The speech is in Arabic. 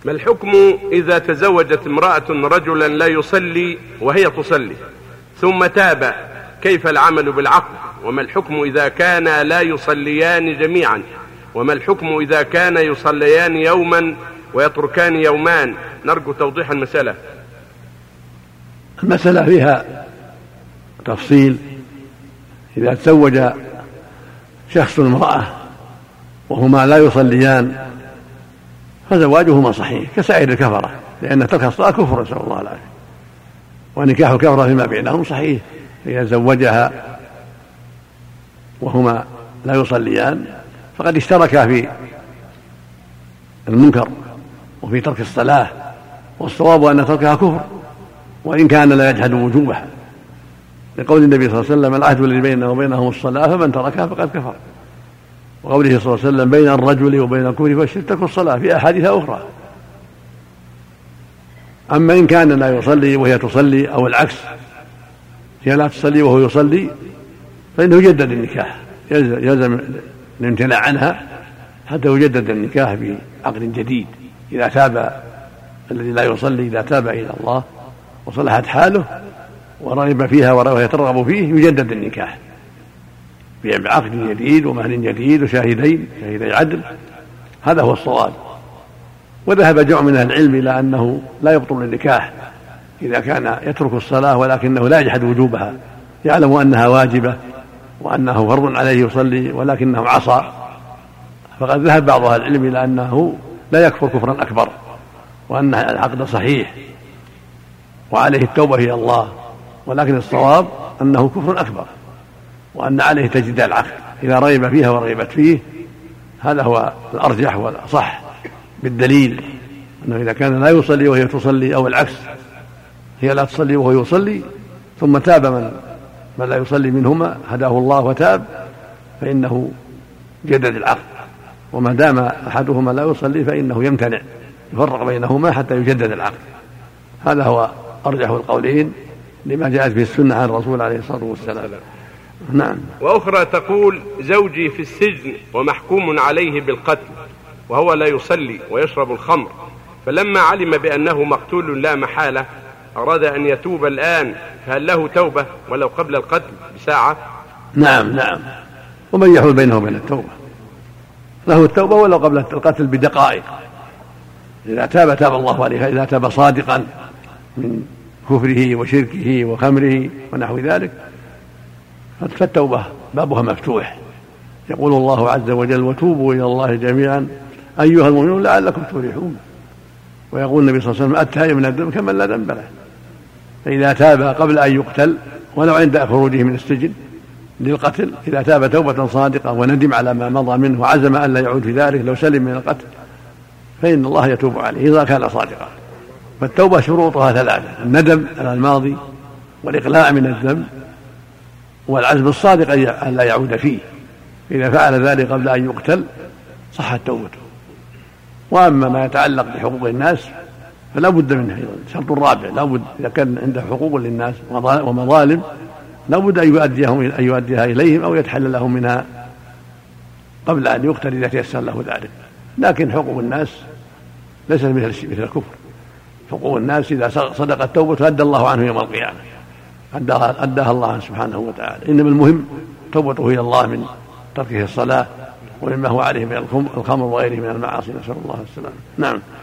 ما الحكم إذا تزوجت امرأة رجلا لا يصلي وهي تصلي ثم تاب؟ كيف العمل بالعقد؟ وما الحكم إذا كانا لا يصليان جميعا؟ وما الحكم إذا كان يصليان يوما ويتركان يومان؟ نرجو توضيح المسألة. المسألة فيها تفصيل. إذا تزوج شخص امرأة وهما لا يصليان فزواجهما صحيح كسائر الكفرة، لأن ترك الصلاة كفر، نسأل الله العافية، ونكاح الكفرة فيما بينهم صحيح. إذا زوجها وهما لا يصليان فقد اشتركا في المنكر وفي ترك الصلاة، والصواب أن تركها كفر وإن كان لا يجحد وجوبها، لقول النبي صلى الله عليه وسلم: العهد الذي بيننا وبينهم الصلاة فمن تركها فقد كفر. وقوله صلى الله عليه وسلم: بين الرجل وبين الكفر والشرك ترك الصلاة، في أحاديث أخرى. أما إن كان لا يصلي وهي تصلي أو العكس، هي لا تصلي وهو يصلي، فإنه يجدد النكاح، يلزم الامتناع عنها حتى يجدد النكاح بعقد جديد. إذا تاب الذي لا يصلي، إذا تاب إلى الله وصلحت حاله ورغب فيها وهي ترغب فيه، يجدد النكاح بعقد جديد ومهر جديد وشاهدين عدل. هذا هو الصواب. وذهب جمع من أهل العلم إلى أنه لا يبطل النكاح إذا كان يترك الصلاة ولكنه لا يجحد وجوبها، يعلم أنها واجبة وأنه فرض عليه يصلي ولكنه عصى. فقد ذهب بعض أهل العلم إلى أنه لا يكفر كفرا أكبر، وأن العقد صحيح وعليه التوبة إلى الله، ولكن الصواب أنه كفر أكبر، وأن عليه تجديد العقد إذا رغب فيها ورغبت فيه. هذا هو الأرجح والأصح بالدليل، أنه إذا كان لا يصلي وهي تصلي أو العكس، هي لا تصلي وهو يصلي ثم تاب من لا يصلي منهما، هداه الله وتاب، فإنه جدد العقد. وما دام أحدهما لا يصلي فإنه يمتنع، يفرق بينهما حتى يجدد العقد. هذا هو أرجح القولين لما جاءت به السنة عن الرسول عليه الصلاة والسلام. نعم. وأخرى تقول: زوجي في السجن ومحكوم عليه بالقتل وهو لا يصلي ويشرب الخمر، فلما علم بأنه مقتول لا محالة أراد أن يتوب الآن، فهل له توبة ولو قبل القتل بساعة؟ نعم. ومن يحول بينه وبين التوبة له التوبة ولو قبل القتل بدقائق. إذا تاب الله عليه، إذا تاب صادقا من كفره وشركه وخمره ونحو ذلك، فالتوبة بابها مفتوح. يقول الله عز وجل: وتوبوا إلى الله جميعا أيها المؤمنون لعلكم تفلحون. ويقول النبي صلى الله عليه وسلم: التائب من الذنب كمن لا ذنب له. فإذا تاب قبل أن يقتل ولو عند خروجه من السجن للقتل، إذا تاب توبة صادقة وندم على ما مضى منه وعزم أن لا يعود في ذلك لو سلم من القتل، فإن الله يتوب عليه إذا كان صادقا. فالتوبة شروطها ثلاثة: الندم على الماضي، والإقلاع من الذنب، والعزم الصادق أن لا يعود فيه. إذا فعل ذلك قبل أن يقتل صحت توبته. وأما ما يتعلق بحقوق الناس فلا بد منه أيضا. شرط الرابع: لا بد إذا كان عنده حقوق للناس ومظالم لا بد أن يؤديها إليهم أو يتحلل لهم منها قبل أن يقتل إذا تيسر له ذلك. لكن حقوق الناس ليست مثل الكفر. حقوق الناس إذا صدقت توبته أدى الله عنه يوم القيامة، أداها الله سبحانه وتعالى. إنما المهم توبته إلى الله من تركه الصلاة ومما هو عليه من الخمر وغيره من المعاصي، نسأل الله السلامة. نعم.